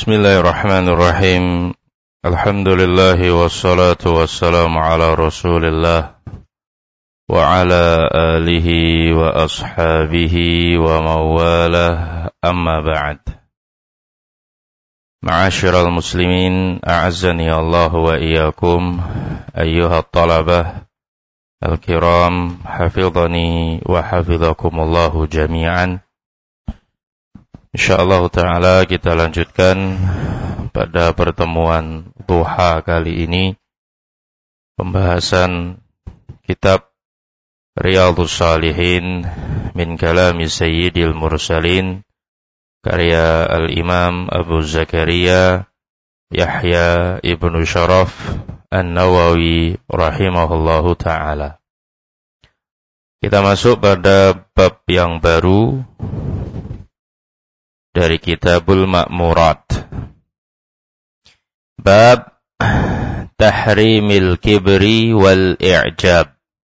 Bismillahirrahmanirrahim. Alhamdulillahi wassalatu wassalamu ala Rasulillah wa ala alihi wa ashabihi wa mawalah, amma ba'd. Ma'asyiral muslimin, a'azzani Allah wa iyyakum, ayyuhat talabah al-kiram, hafidhani wa hafidhakumullahu jami'an. InsyaAllah ta'ala kita lanjutkan pada pertemuan duha kali ini pembahasan kitab Riyadhus Shalihin min kalami Sayyidil Mursalin karya Al-Imam Abu Zakaria Yahya ibnu Sharaf An-Nawawi rahimahullahu ta'ala. Kita masuk pada bab yang baru dari Kitabul Ma'murat. Bab tahrimil kibri wal i'jab.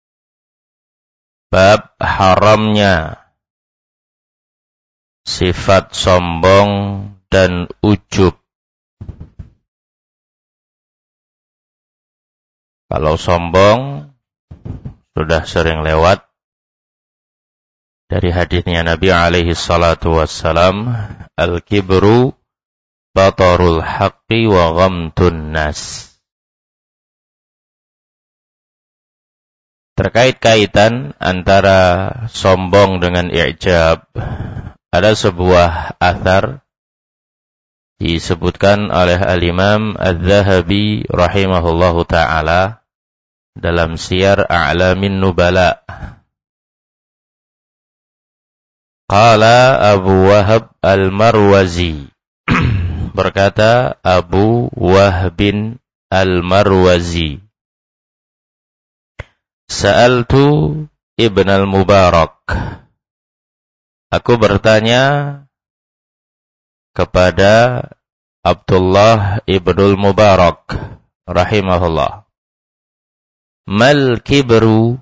Bab haramnya sifat sombong dan ujub. Kalau sombong sudah sering lewat dari hadisnya Nabi alaihi salatu wassalam, al-kibru batarul haqqi wa ghamtun nas. Terkait kaitan antara sombong dengan i'jab, ada sebuah athar disebutkan oleh al-Imam Az-Zahabi rahimahullahu ta'ala dalam Siyar A'lamin Nubala. Qala Abu Wahab Al-Marwazi, berkata Abu Wahbin Al-Marwazi, Sa'altu Ibn Al-Mubarak, aku bertanya kepada Abdullah Ibn Al-Mubarak rahimahullah, mal kibru,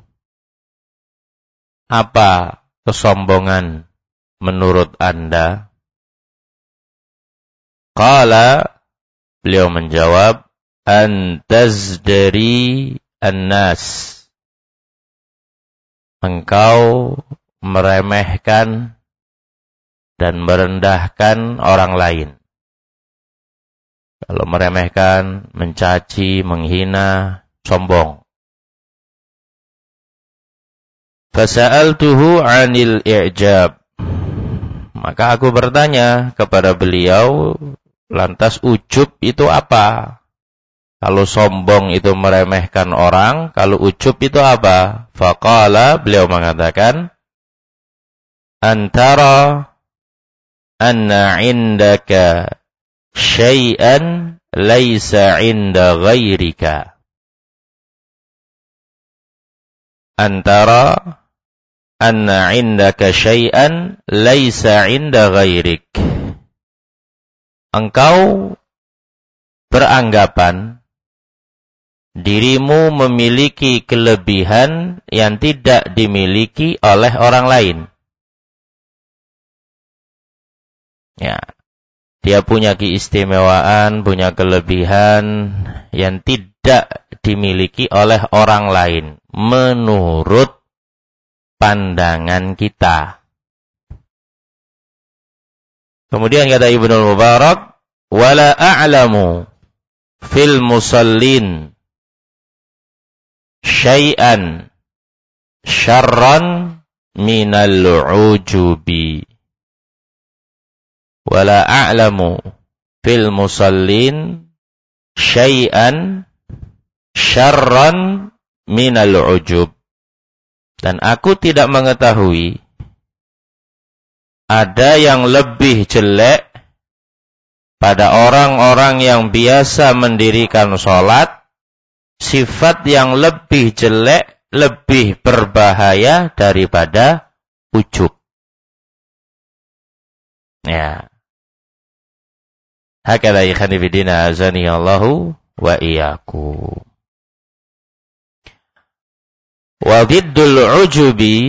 apa kesombongan menurut Anda? Qala, beliau menjawab, antazdari annas, engkau meremehkan dan merendahkan orang lain. Kalau meremehkan, mencaci, menghina, sombong. Fasa'altuhu 'anil i'jab, maka aku bertanya kepada beliau, lantas ujub itu apa? Kalau sombong itu meremehkan orang, kalau ujub itu apa? Faqala, beliau mengatakan, antara anna 'indaka syai'an laisa 'inda ghairika. Antara anna 'indaka syai'an laisa 'inda ghairik. Engkau beranggapan dirimu memiliki kelebihan yang tidak dimiliki oleh orang lain. Ya, dia punya keistimewaan, punya kelebihan yang tidak dimiliki oleh orang lain menurut pandangan kita. Kemudian kata Ibnu Mubarak, wala a'lamu fil musallin syai'an syarran minal ujubi. Wala a'lamu fil musallin syai'an syarran minal ujub. Dan aku tidak mengetahui ada yang lebih jelek pada orang-orang yang biasa mendirikan sholat, sifat yang lebih jelek, lebih berbahaya daripada ujub. Ya. Hakadha ikhani bidina azani Allahu wa iyyakum. Wa diddul ujubi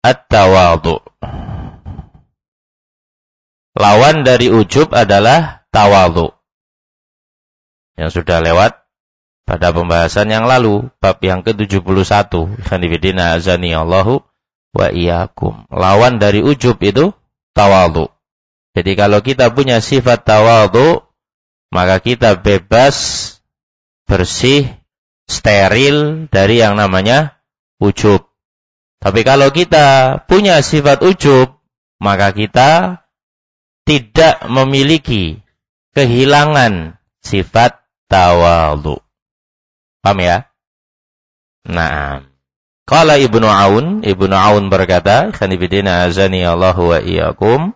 at-tawadhu. Lawan dari ujub adalah tawadhu. Yang sudah lewat pada pembahasan yang lalu, bab yang ke-71. Khanifidina azani Allahu wa iyyakum. Lawan dari ujub itu tawadhu. Jadi kalau kita punya sifat tawadhu, maka kita bebas, bersih, steril dari yang namanya ujub. Tapi kalau kita punya sifat ujub, maka kita tidak memiliki kehilangan sifat tawadhu. Paham ya? Nah, qala Ibnu Aun berkata, khanifidina azani Allahu wa iyyakum,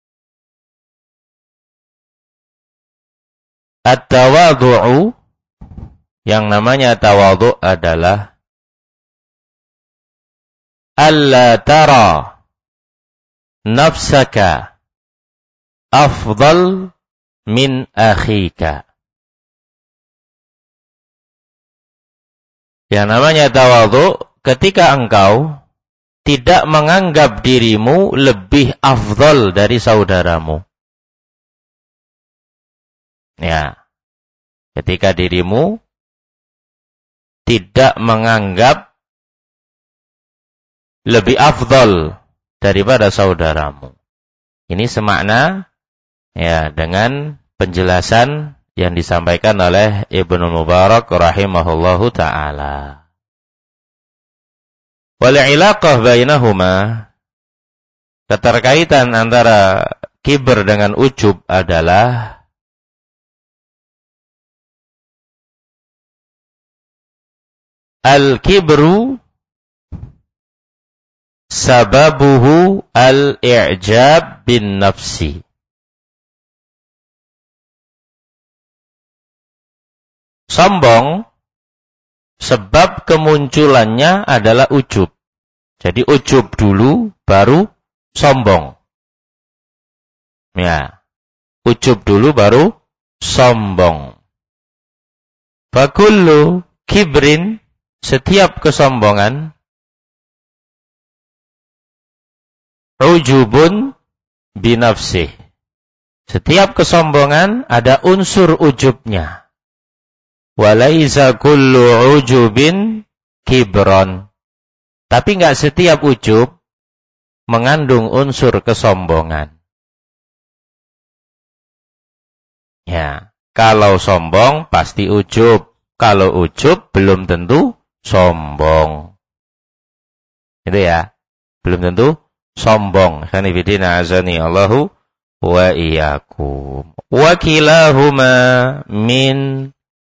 at-tawadhu'u, yang namanya tawadhu adalah alla tara nafsaka afdal min akhika. Yang namanya tawadhu ketika engkau tidak menganggap dirimu lebih afdal dari saudaramu. Ya. Ketika dirimu tidak menganggap lebih afdal daripada saudaramu. Ini semakna ya dengan penjelasan yang disampaikan oleh Ibnu Mubarak rahimahullahu taala. Wal ilaqah bainahuma, keterkaitan antara kibr dengan ujub adalah al-kibru sababuhu al-i'jab bin nafsi. Sombong, sebab kemunculannya adalah ujub. Jadi ujub dulu, baru sombong. Ya, ujub dulu, baru sombong. Fakullu kibrin, setiap kesombongan, ujubun binafsih. Setiap kesombongan ada unsur ujubnya. Walaisa kullu ujubin kibron. Tapi enggak setiap ujub mengandung unsur kesombongan. Ya, kalau sombong pasti ujub. Kalau ujub belum tentu sombong. Itu ya, belum tentu sombong. Khanifidina azani Allahu wa iyyakum. Wa kilahuma min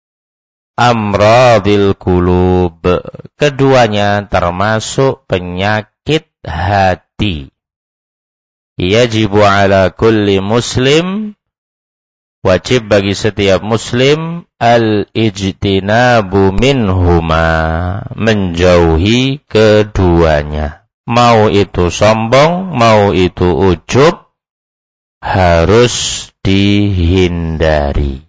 amradil qulub. Keduanya termasuk penyakit hati. Yajibu ala kulli muslim, wajib bagi setiap muslim, al-ijtinabu minhuma, menjauhi keduanya. Mau itu sombong, mau itu ujub, harus dihindari.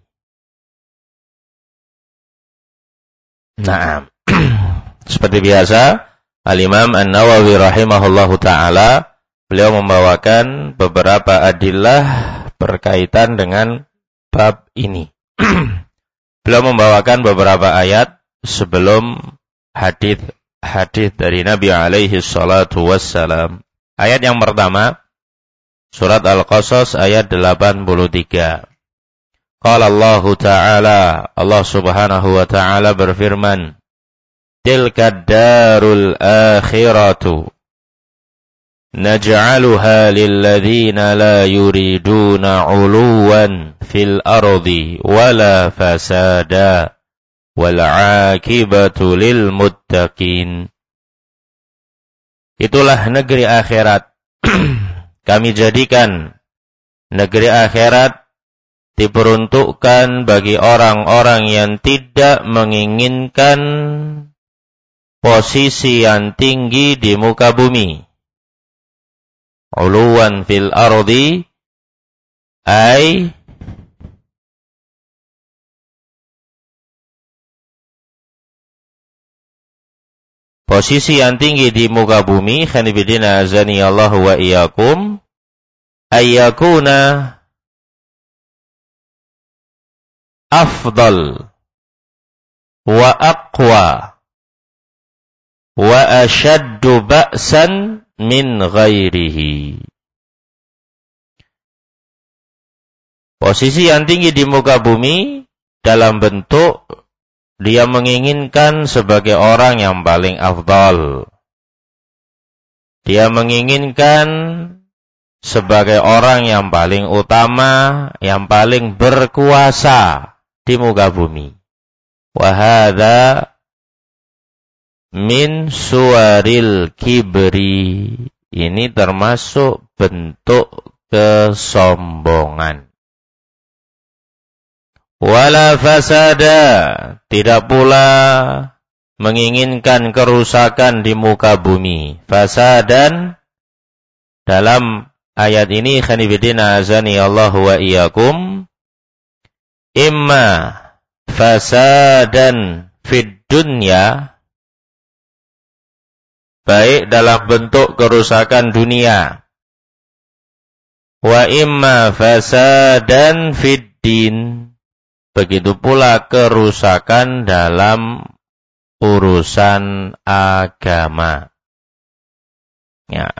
Nah, seperti biasa, Al-Imam An-Nawawi rahimahullahu ta'ala, beliau membawakan beberapa adillah berkaitan dengan bab ini. Beliau membawakan beberapa ayat sebelum hadis dari Nabi alaihi salatu wassalam. Ayat yang pertama, surat Al-Qasas ayat 83. Qala Allah Ta'ala, Allah Subhanahu wa Ta'ala berfirman, Tilka darul akhiratu naj'aluha lilladzina la yuriduna 'uluwan fil ardi wala fasada wal 'akibatu lil muttaqin. Itulah negeri akhirat. Kami jadikan negeri akhirat diperuntukkan bagi orang-orang yang tidak menginginkan posisi yang tinggi di muka bumi. Uluwan fil ardi, ay posisi yang tinggi di muka bumi. Khanifidina azani Allah wa iyyakum, ayyakuna afdal wa aqwa wa ashaddu ba'san min ghairihi. Posisi yang tinggi di muka bumi dalam bentuk dia menginginkan sebagai orang yang paling afdal. Dia menginginkan sebagai orang yang paling utama, yang paling berkuasa di muka bumi. Wa hadza min suwaril kibri. Ini termasuk bentuk kesombongan. Wala fasada, tidak pula menginginkan kerusakan di muka bumi. Fasadan dalam ayat ini khanifidina azani Allah wa iyyakum, imma fasadan fid dunya, baik dalam bentuk kerusakan dunia, wa imma fasadan fid din, begitu pula kerusakan dalam urusan agama. Ya.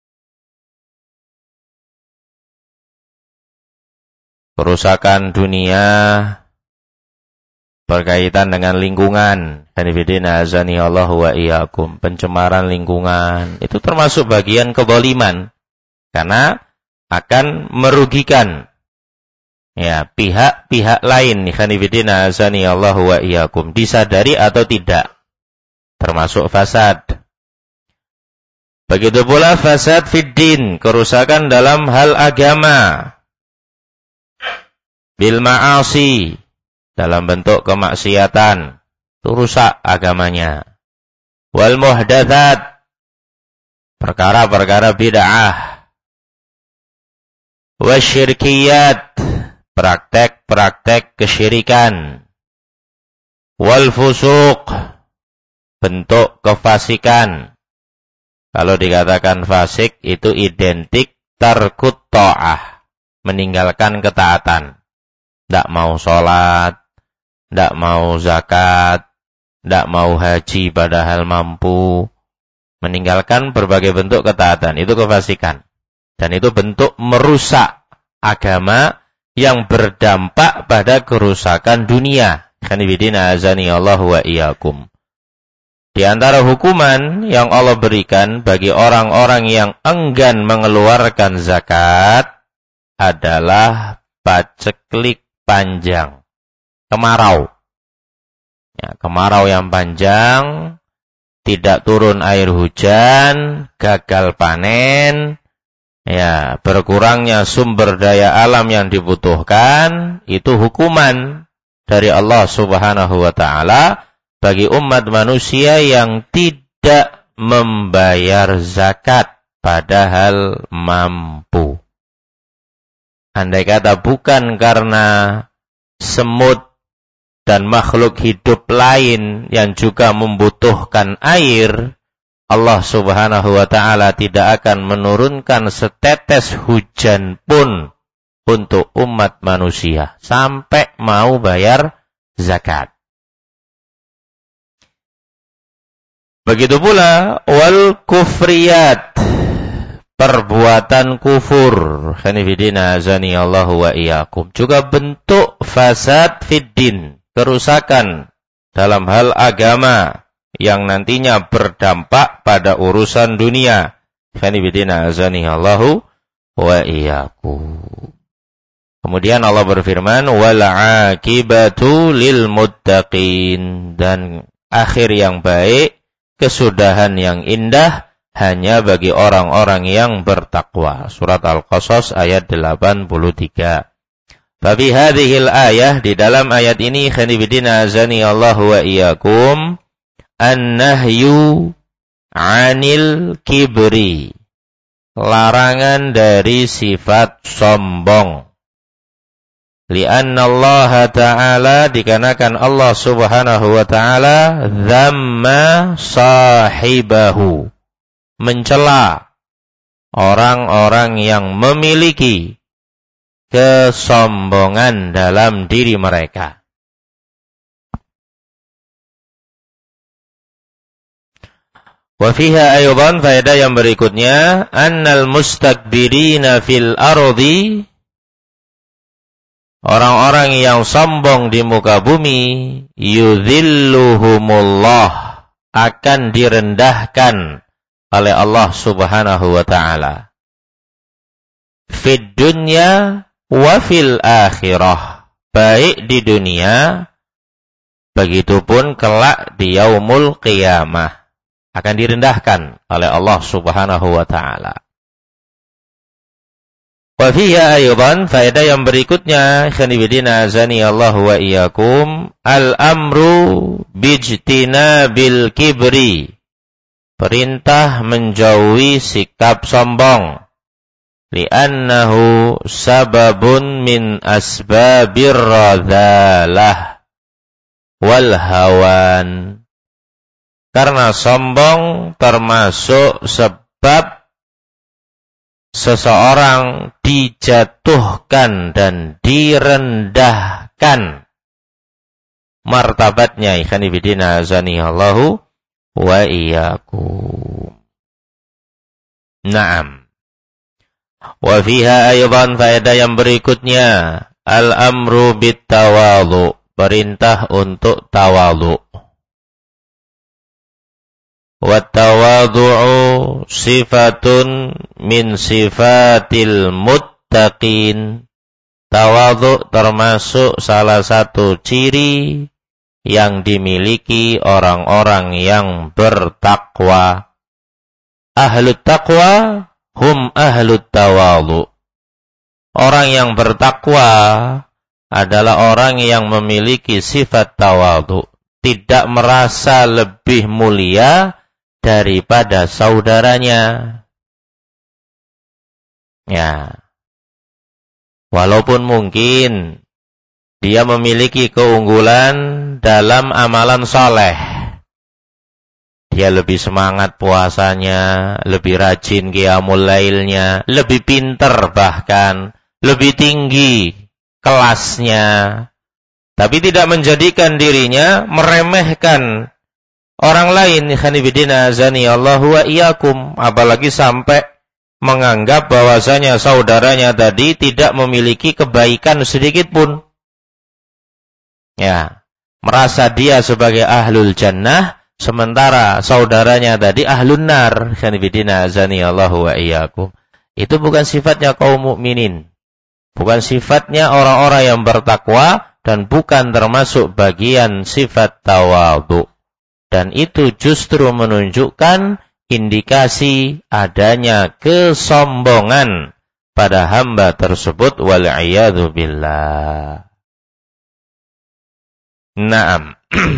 Kerusakan dunia berkaitan dengan lingkungan. Hanifidina azani Allah wa iyyakum. Pencemaran lingkungan itu termasuk bagian kezaliman karena akan merugikan ya pihak-pihak lain. Hanifidina azani Allah wa iyyakum, disadari atau tidak, termasuk fasad. Begitu pula fasad fid din, kerusakan dalam hal agama. Bil ma'asi, dalam bentuk kemaksiatan, itu rusak agamanya. Wal muhdatsat, perkara-perkara bid'ah. Wasyirkiyat, praktek-praktek kesyirikan. Wal fusuq, bentuk kefasikan. Kalau dikatakan fasik itu identik tarkut ta'ah, meninggalkan ketaatan. Tidak mau sholat, tidak mau zakat, tidak mau haji padahal mampu. Meninggalkan berbagai bentuk ketaatan, itu kefasikan. Dan itu bentuk merusak agama yang berdampak pada kerusakan dunia. Khanifidina azani Allah wa iyyakum. Di antara hukuman yang Allah berikan bagi orang-orang yang enggan mengeluarkan zakat adalah paceklik panjang, kemarau. Ya, kemarau yang panjang, tidak turun air hujan, gagal panen, ya, berkurangnya sumber daya alam yang dibutuhkan, itu hukuman dari Allah Subhanahu wa taala bagi umat manusia yang tidak membayar zakat padahal mampu. Andai kata bukan karena semut dan makhluk hidup lain yang juga membutuhkan air, Allah Subhanahu wa taala tidak akan menurunkan setetes hujan pun untuk umat manusia sampai mau bayar zakat. Begitu pula wal kufriyat, perbuatan kufur. Khanifidina azani Allah wa iyyakum, juga bentuk fasad fid din, kerusakan dalam hal agama yang nantinya berdampak pada urusan dunia. Khanifidina azani Allah wa iyyakum. Kemudian Allah berfirman, wal aqibatu lil muttaqin, dan akhir yang baik, kesudahan yang indah hanya bagi orang-orang yang bertakwa. Surat Al-Qasas ayat 83. Fabi hadhil ayah, di dalam ayat ini khanifidina azani Allah wa iyyakum, an-nahyu 'anil kibri, larangan dari sifat sombong. Li'anna Allah Ta'ala, dikarenakan Allah Subhanahu wa Ta'ala dhamma sahibahu, mencela orang-orang yang memiliki kesombongan dalam diri mereka. Wa fiha aydan, faedah yang berikutnya, annal mustakbirina fil ardi, orang-orang yang sombong di muka bumi, yudhilluhumullah, akan direndahkan oleh Allah Subhanahu wa taala. Fid dunya wa fil akhirah, baik di dunia begitupun kelak di yaumul qiyamah akan direndahkan oleh Allah Subhanahu wa taala. Wa fiha aydan, faedah yang berikutnya, khanibidina azani Allah wa iyyakum, al-amru bijtinabil kibri, perintah menjauhi sikap sombong, li'annahu sababun min asbabir radhalah wal hawan, karena sombong termasuk sebab seseorang dijatuhkan dan direndahkan martabatnya. Ikhwanifidina azanillahu wa iyyakum. Naam. Wa fiha aydan, faedah yang berikutnya, al-amru bit-tawadhu, perintah untuk tawadhu. Wat-tawadhu'u sifatun min sifatil muttaqin. Tawadhu termasuk salah satu ciri yang dimiliki orang-orang yang bertakwa. Ahlut taqwa hum ahlut tawadhu. Orang yang bertakwa adalah orang yang memiliki sifat tawadhu, tidak merasa lebih mulia daripada saudaranya. Ya. Walaupun mungkin dia memiliki keunggulan dalam amalan soleh. Dia lebih semangat puasanya, lebih rajin qiyamul lailnya, lebih pinter bahkan, lebih tinggi kelasnya. Tapi tidak menjadikan dirinya meremehkan orang lain. Khanibidina azani Allah wa iyyakum, apalagi sampai menganggap bahwasanya saudaranya tadi tidak memiliki kebaikan sedikit pun. Ya, merasa dia sebagai ahlul jannah, sementara saudaranya tadi ahlun nar. Khanibidina azani Allah wa iyyakum. Itu bukan sifatnya kaum mukminin. Bukan sifatnya orang-orang yang bertakwa, dan bukan termasuk bagian sifat tawadhu. Dan itu justru menunjukkan indikasi adanya kesombongan pada hamba tersebut, wal'iyadzu billah. Naam.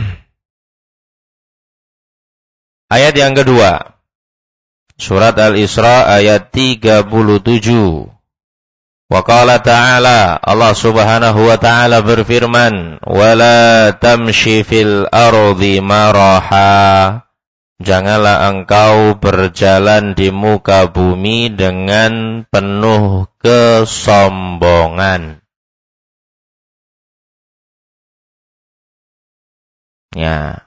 Ayat yang kedua, surat Al-Isra ayat 37. Wa qala ta'ala, Allah Subhanahu wa ta'ala berfirman, wala tamshi fil ardi maraha, janganlah engkau berjalan di muka bumi dengan penuh kesombongan. Ya.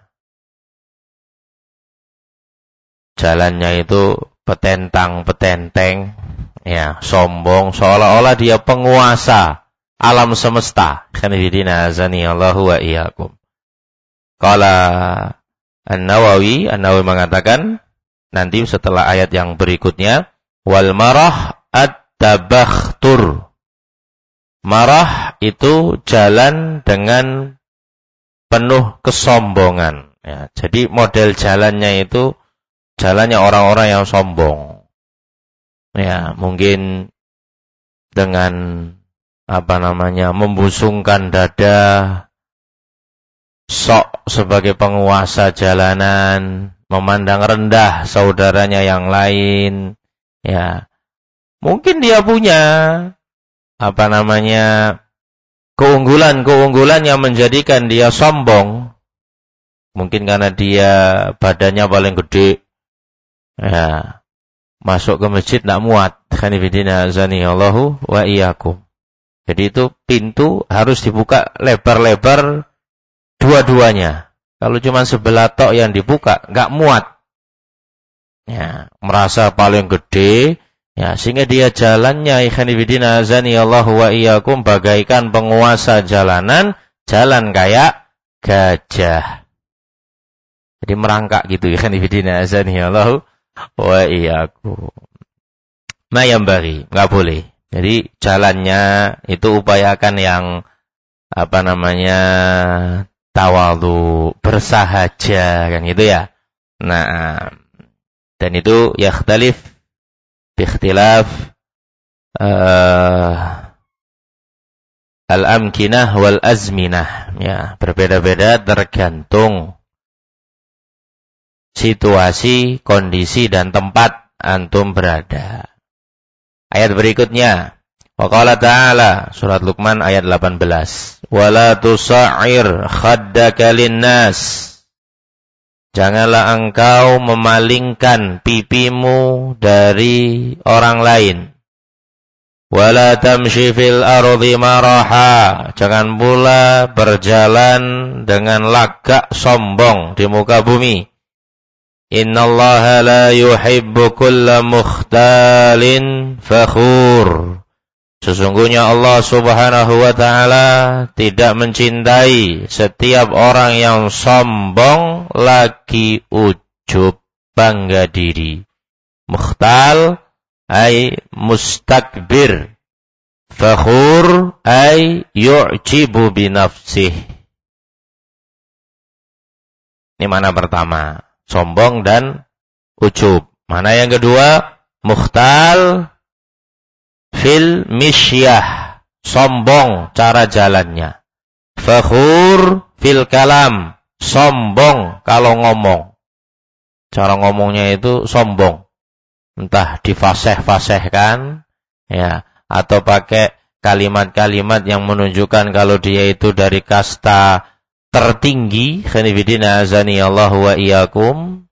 Jalannya itu petentang-petenteng, ya, sombong, seolah-olah dia penguasa alam semesta. Khanifidina azani Allahu wa iyyakum. Qala An-Nawawi mengatakan nanti setelah ayat yang berikutnya, wal marah at-tabakhtur. Marah itu jalan dengan penuh kesombongan. Ya, jadi model jalannya itu jalannya orang-orang yang sombong. Ya, mungkin dengan membusungkan dada, sok sebagai penguasa jalanan, memandang rendah saudaranya yang lain. Ya, mungkin dia punya keunggulan yang menjadikan dia sombong. Mungkin karena dia badannya paling gede. Ya, masuk ke masjid tidak muat. Khanifidina azani Allahu wa iyyakum. Jadi itu pintu harus dibuka lebar-lebar dua-duanya. Kalau cuma sebelah tok yang dibuka, enggak muat. Ya, merasa paling gede, ya, sehingga dia jalannya ikhwanifidina azani Allah wa iyyakum bagaikan penguasa jalanan, jalan kayak gajah. Jadi merangkak gitu ikhwanifidina azani Allah wa iyyakum. Ma yang bagi, enggak boleh. Jadi jalannya itu upayakan yang tawadhu, bersahaja kan gitu ya. Nah, dan itu yakhtalif biikhtilaf al-amkinah wal azminah, ya, berbeda-beda tergantung situasi, kondisi dan tempat antum berada. Ayat berikutnya, wa qala ta'ala, surat Luqman ayat 18, wala tusa'ir khaddaka linnas, janganlah engkau memalingkan pipimu dari orang lain. Wala tamshi fil ardi maraha, jangan pula berjalan dengan lagak sombong di muka bumi. Innallaha la yuhibbu kulla mukhtalin fakhur. Sesungguhnya Allah Subhanahu wa ta'ala tidak mencintai setiap orang yang sombong lagi ujub, bangga diri. Mukhtal ay mustakbir. Fakhur ay yu'jibu binafsih. Ini mana pertama? Sombong dan ujub. Mana yang kedua? Mukhtal fil misyah, sombong cara jalannya. Fakhur fil kalam, sombong kalau ngomong. Cara ngomongnya itu sombong. Entah difasih-fasihkan, ya, atau pakai kalimat-kalimat yang menunjukkan kalau dia itu dari kasta tertinggi, khanifidina azani Allah wa iyyakum,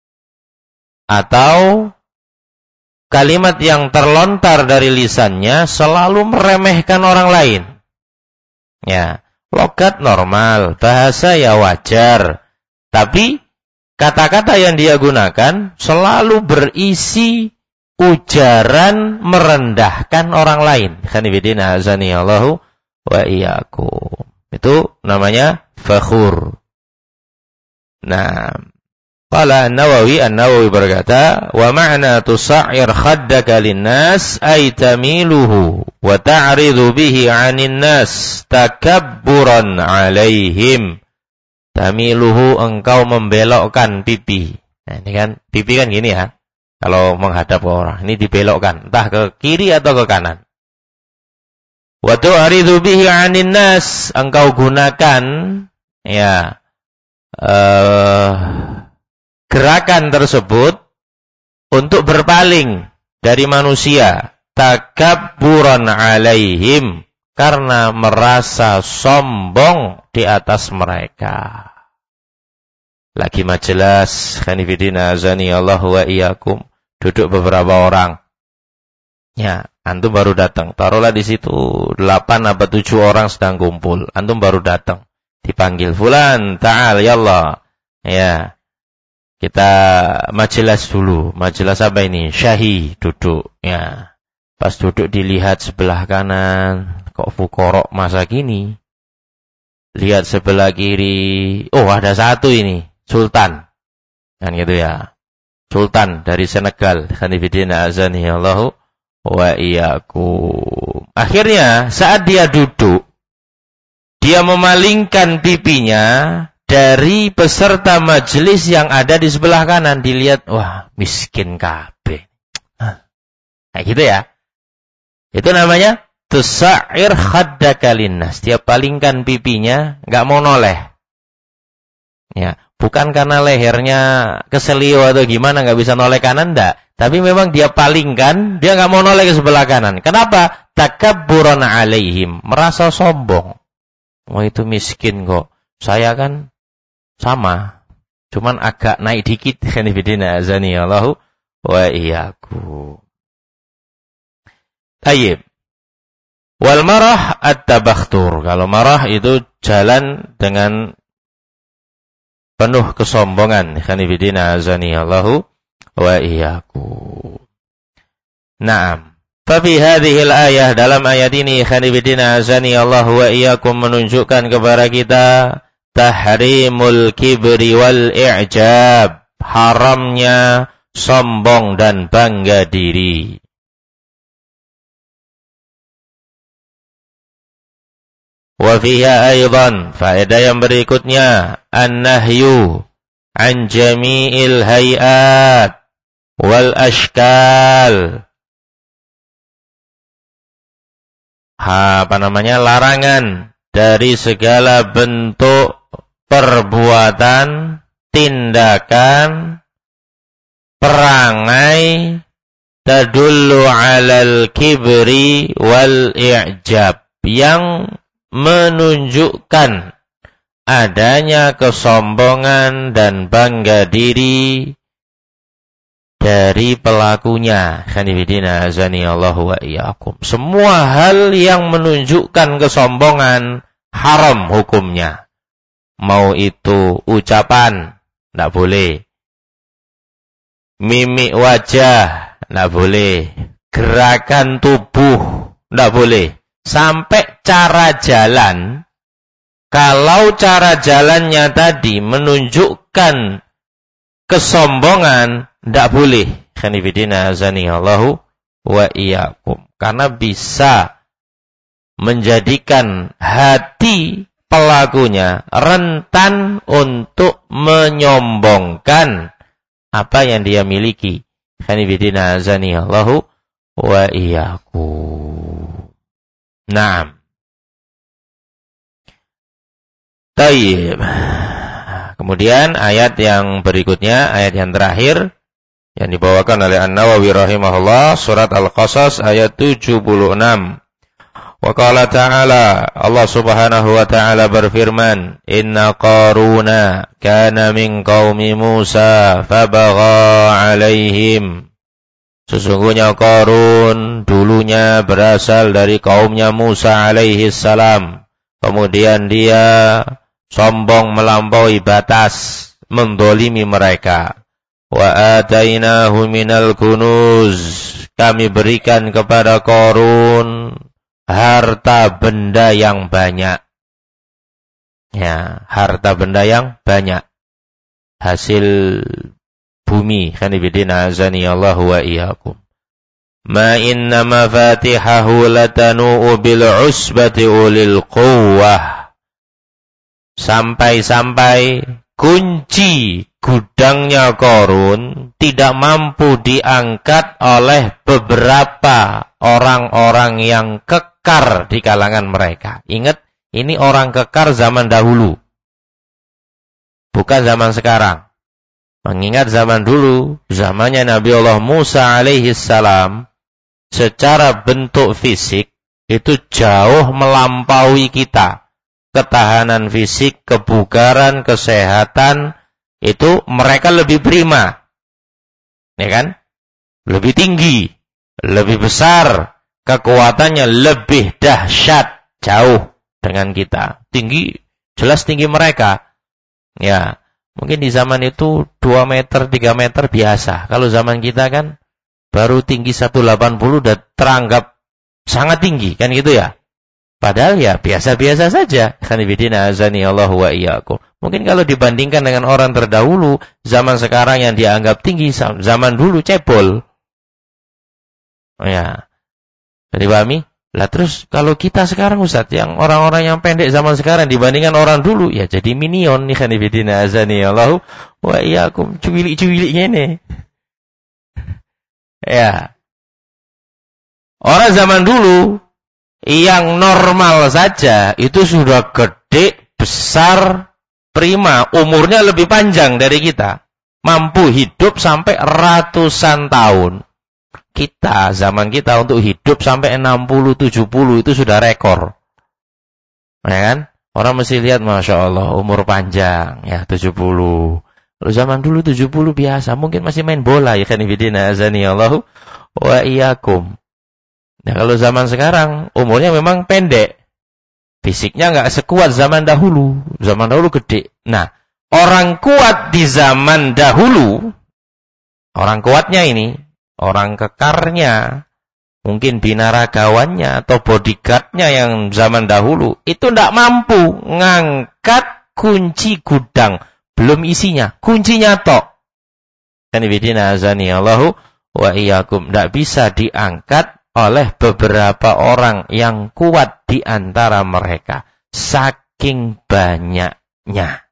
atau kalimat yang terlontar dari lisannya selalu meremehkan orang lain. Ya, logat normal, bahasa ya wajar, tapi kata-kata yang dia gunakan selalu berisi ujaran merendahkan orang lain. Khanifidina azani Allah wa iyyakum. Itu namanya fakhur. Nah, qala An-Nawawi berkata, wa ma'na tusa'ir khaddaka linnas ay tamiluhu wa ta'ridu bihi 'anil nas takabburan 'alaihim. Tamiluhu, engkau membelokkan pipi. Nah, ini kan pipi kan gini ya. Kalau menghadap orang, ini dibelokkan entah ke kiri atau ke kanan. Wa tu'ridu bihi 'anil nas, engkau gunakan ya gerakan tersebut untuk berpaling dari manusia, takabburan 'alaihim, karena merasa sombong di atas mereka. Lagi majelis khanifidina azani Allah wa iyyakum, duduk beberapa orang. Ya, antum baru datang. Taruhlah di situ 8 atau 7 orang sedang kumpul. Antum baru datang. Dipanggil, fulan, ta'al, yallah. Ya, kita majelis dulu. Majelis apa ini? Syahi, duduk. Ya, pas duduk dilihat sebelah kanan. Kok fukorok masa kini? Lihat sebelah kiri. Oh, ada satu ini. Sultan. Kan gitu ya. Sultan dari Senegal. Khanifidina azani Allahu wa iyyakum. Akhirnya saat dia duduk, dia memalingkan pipinya dari peserta majelis yang ada di sebelah kanan. Dilihat, wah, miskin kabeh. Kayak gitu ya. Itu namanya tusa'ir khaddaka linnas. Dia palingkan pipinya, enggak mau noleh. Ya, bukan karena lehernya keselio atau gimana enggak bisa noleh kanan, enggak. Tapi memang dia palingkan, dia enggak mau noleh ke sebelah kanan. Kenapa? Takabburan 'alaihim, merasa sombong. Wah, itu miskin kok. Saya kan sama, cuman agak naik dikit. Khanifidina azani Allahu wa iyyakum. Tayyib. Wal marah at-tabakhtur. Kalau marah itu jalan dengan penuh kesombongan. Khanifidina azani Allahu wa iyyakum. Naam. Fabi hadhil ayah, dalam ayat ini khanibidina azani Allah wa iyyakum, menunjukkan kepada kita tahrimul kibri wal i'jab, haramnya sombong dan bangga diri. Wa fiha aidan, faedah yang berikutnya, an-nahyu an jami'il hayat wal ashkal. Larangan dari segala bentuk perbuatan, tindakan, perangai tadullu 'alal kibri wal i'jab, yang menunjukkan adanya kesombongan dan bangga diri dari pelakunya. Khanifidina azani Allah wa iyyakum. Semua hal yang menunjukkan kesombongan haram hukumnya. Mau itu ucapan, tidak boleh. Mimik wajah, tidak boleh. Gerakan tubuh, tidak boleh. Sampai cara jalan. Kalau cara jalannya tadi menunjukkan kesombongan, tidak boleh. Khanifidina azani Allahu wa iyyakum. Karena bisa menjadikan hati pelakunya rentan untuk menyombongkan apa yang dia miliki. Khanifidina azani Allahu wa iyyakum. Naam. Tayyib. Kemudian ayat yang berikutnya, ayat yang terakhir yang dibawakan oleh An-Nawawi rahimahullah, surat Al-Qasas ayat 76. Wa qala ta'ala, Allah Subhanahu wa ta'ala berfirman, "Inna Qaruna kana min qaumi Musa fabagha 'alaihim." Sesungguhnya Qarun dulunya berasal dari kaumnya Musa alaihi salam. Kemudian dia sombong melampaui batas, mendolimi mereka. Wa atainahu minal kunuz. Kami berikan kepada Qarun harta benda yang banyak. Ya, harta benda yang banyak. Hasil bumi. Khanibidina azani Allah wa iyyakum. Ma inna mafatihahu latanu'u bil usbati ulil quwwah. Sampai-sampai kunci gudangnya Qarun tidak mampu diangkat oleh beberapa orang-orang yang kekar di kalangan mereka. Ingat, ini orang kekar zaman dahulu, bukan zaman sekarang. Mengingat zaman dulu, zamannya Nabi Allah Musa alaihi salam, secara bentuk fisik itu jauh melampaui kita. Ketahanan fisik, kebugaran, kesehatan, itu mereka lebih prima. Ya kan? Lebih tinggi, lebih besar, kekuatannya lebih dahsyat, jauh dengan kita. Tinggi, jelas tinggi mereka. Ya, mungkin di zaman itu 2 meter, 3 meter biasa. Kalau zaman kita kan baru tinggi 180 udah teranggap sangat tinggi, kan gitu ya. Padahal ya biasa-biasa saja. Khanifidina azani Allah wa iyyakum. Mungkin kalau dibandingkan dengan orang terdahulu, zaman sekarang yang dianggap tinggi, zaman dulu cebol. Oh ya. Jadi pahami? Lah terus kalau kita sekarang Ustaz, yang orang-orang yang pendek zaman sekarang dibandingkan orang dulu, ya jadi minion nih. Khanifidina azani Allah wa iyyakum. Cuwilik-cuwiliknya ini. Ya. Orang zaman dulu yang normal saja itu sudah gede, besar, prima, umurnya lebih panjang dari kita. Mampu hidup sampai ratusan tahun. Kita, zaman kita untuk hidup sampai 60, 70 itu sudah rekor. Ya kan? Orang mesti lihat, Masya Allah, umur panjang, ya 70. Kalau zaman dulu 70 biasa, mungkin masih main bola, ya kan, ibidina azani Allahu wa iyyakum. Nah, kalau zaman sekarang, umurnya memang pendek. Fisiknya nggak sekuat zaman dahulu. Zaman dahulu gede. Nah, orang kuat di zaman dahulu, Orang kuatnya ini, orang kekarnya, mungkin binaragawannya atau bodyguardnya yang zaman dahulu, itu tidak mampu ngangkat kunci gudang. Belum isinya, kuncinya tok. Kanibidina azani Allahu wa iyyakum. Tidak bisa diangkat oleh beberapa orang yang kuat di antara mereka. Saking banyaknya.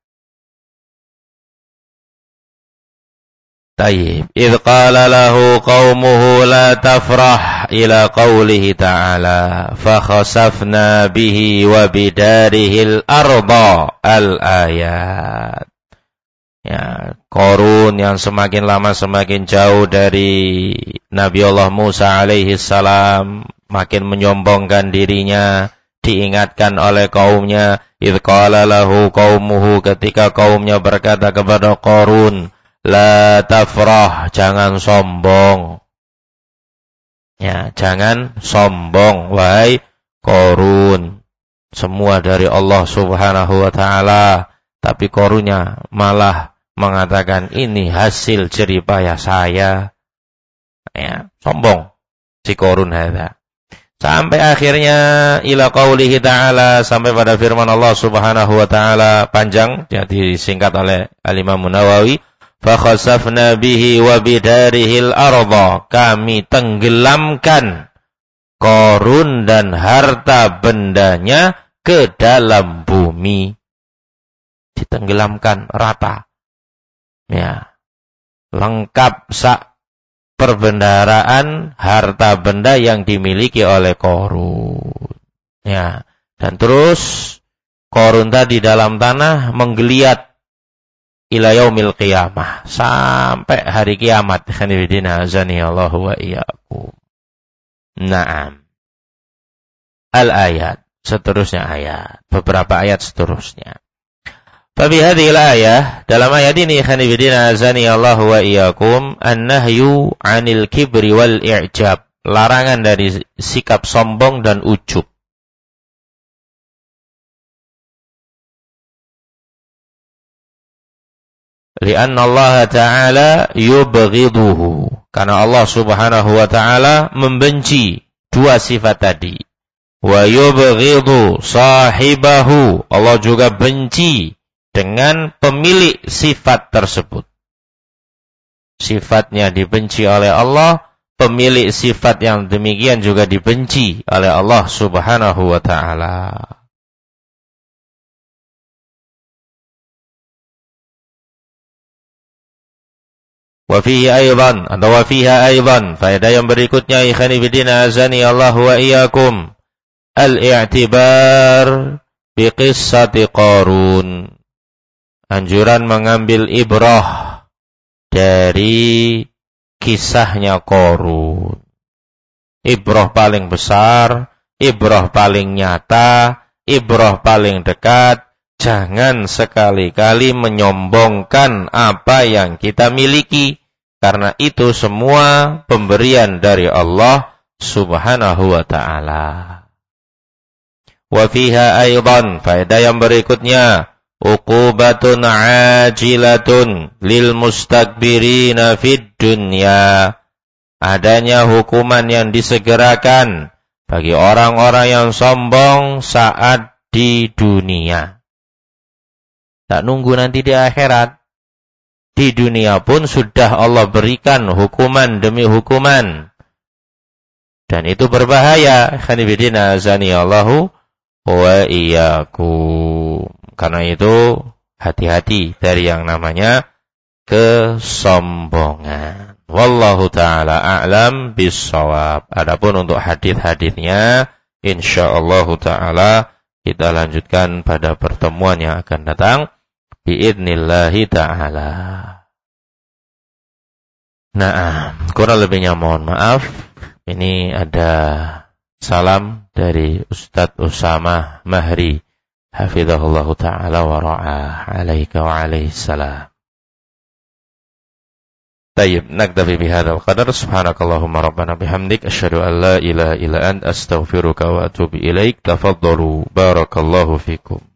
Tayyib. Idh qala lahu qaumuhu la tafrah ila qawlihi ta'ala fakhasafna bihi wa bidarihil arda al-ayat. Ya, Qarun yang semakin lama semakin jauh dari Nabi Allah Musa alaihi salam, makin menyombongkan dirinya, diingatkan oleh kaumnya. Idh qala lahu qaumuhu, ketika kaumnya berkata kepada Qarun, la tafrah, jangan sombong. Ya, jangan sombong, wahai Qarun. Semua dari Allah Subhanahu wa taala, tapi Qarunnya malah mengatakan ini hasil jeripayah saya. Ya, sombong si Qarun hadza. Sampai akhirnya ila qaulihi ta'ala, sampai pada firman Allah Subhanahu wa taala, panjang, jadi disingkat oleh Al-Imam Nawawi. Fakhasafna bihi wa bidarihil arda, kami tenggelamkan Qarun dan harta bendanya ke dalam bumi. Ditenggelamkan rata. Ya. Lengkap sak perbendaharaan harta benda yang dimiliki oleh Qarun. Ya. Dan terus Qarun tadi dalam tanah menggeliat ila yaumil qiyamah, sampai hari kiamat. Khanifidina azani Allah wa iyyakum. Naam. Al-ayat, seterusnya ayat, beberapa ayat seterusnya. Fabi hadhil ayah, dalam ayat ini khanifidina azani Allah wa iyyakum, an-nahyu 'anil kibri wal i'jab, larangan dari sikap sombong dan ujub. Lianna Allah Ta'ala yubghiduhu. Karena Allah Subhanahu wa Ta'ala membenci dua sifat tadi. Wa yubghidu sahibahu. Allah juga benci dengan pemilik sifat tersebut. Sifatnya dibenci oleh Allah, pemilik sifat yang demikian juga dibenci oleh Allah Subhanahu wa Ta'ala. Wafihi aydan, atau wafiha aydan, faedah yang berikutnya, ikhani bidina azani Allah wa iyyakum, al-i'tibar biqissati Qarun, anjuran mengambil ibrah dari kisahnya Qarun. Ibrah paling besar, ibrah paling nyata, ibrah paling dekat. Jangan sekali-kali menyombongkan apa yang kita miliki, karena itu semua pemberian dari Allah Subhanahu wa Ta'ala. Wa fiha aydan, faedah yang berikutnya, uqubatun ajilatun lil mustakbirina fid dunya, adanya hukuman yang disegerakan bagi orang-orang yang sombong saat di dunia. Tak nunggu nanti di akhirat. Di dunia pun sudah Allah berikan hukuman demi hukuman. Dan itu berbahaya. Khanifidina azani Allahu wa iyyakum. Karena itu hati-hati dari yang namanya kesombongan. Wallahu ta'ala a'lam bis-shawab. Adapun untuk hadis-hadisnya, insyaallah ta'ala kita lanjutkan pada pertemuan yang akan datang. Biidnillahi ta'ala. Nah, kurang lebihnya mohon maaf. Ini ada salam dari Ustadz Usama Mahri, hafizahullahu ta'ala wa ra'ah, alaika wa alaihi salam. Tayyib, naktafi bihadzal qadar. Subhanakallahumma rabbana bihamdik, asyhadu an la ilaha illa anta, astaghfiruka wa atubu ilaik. Tafaddalu, barakallahu fikum.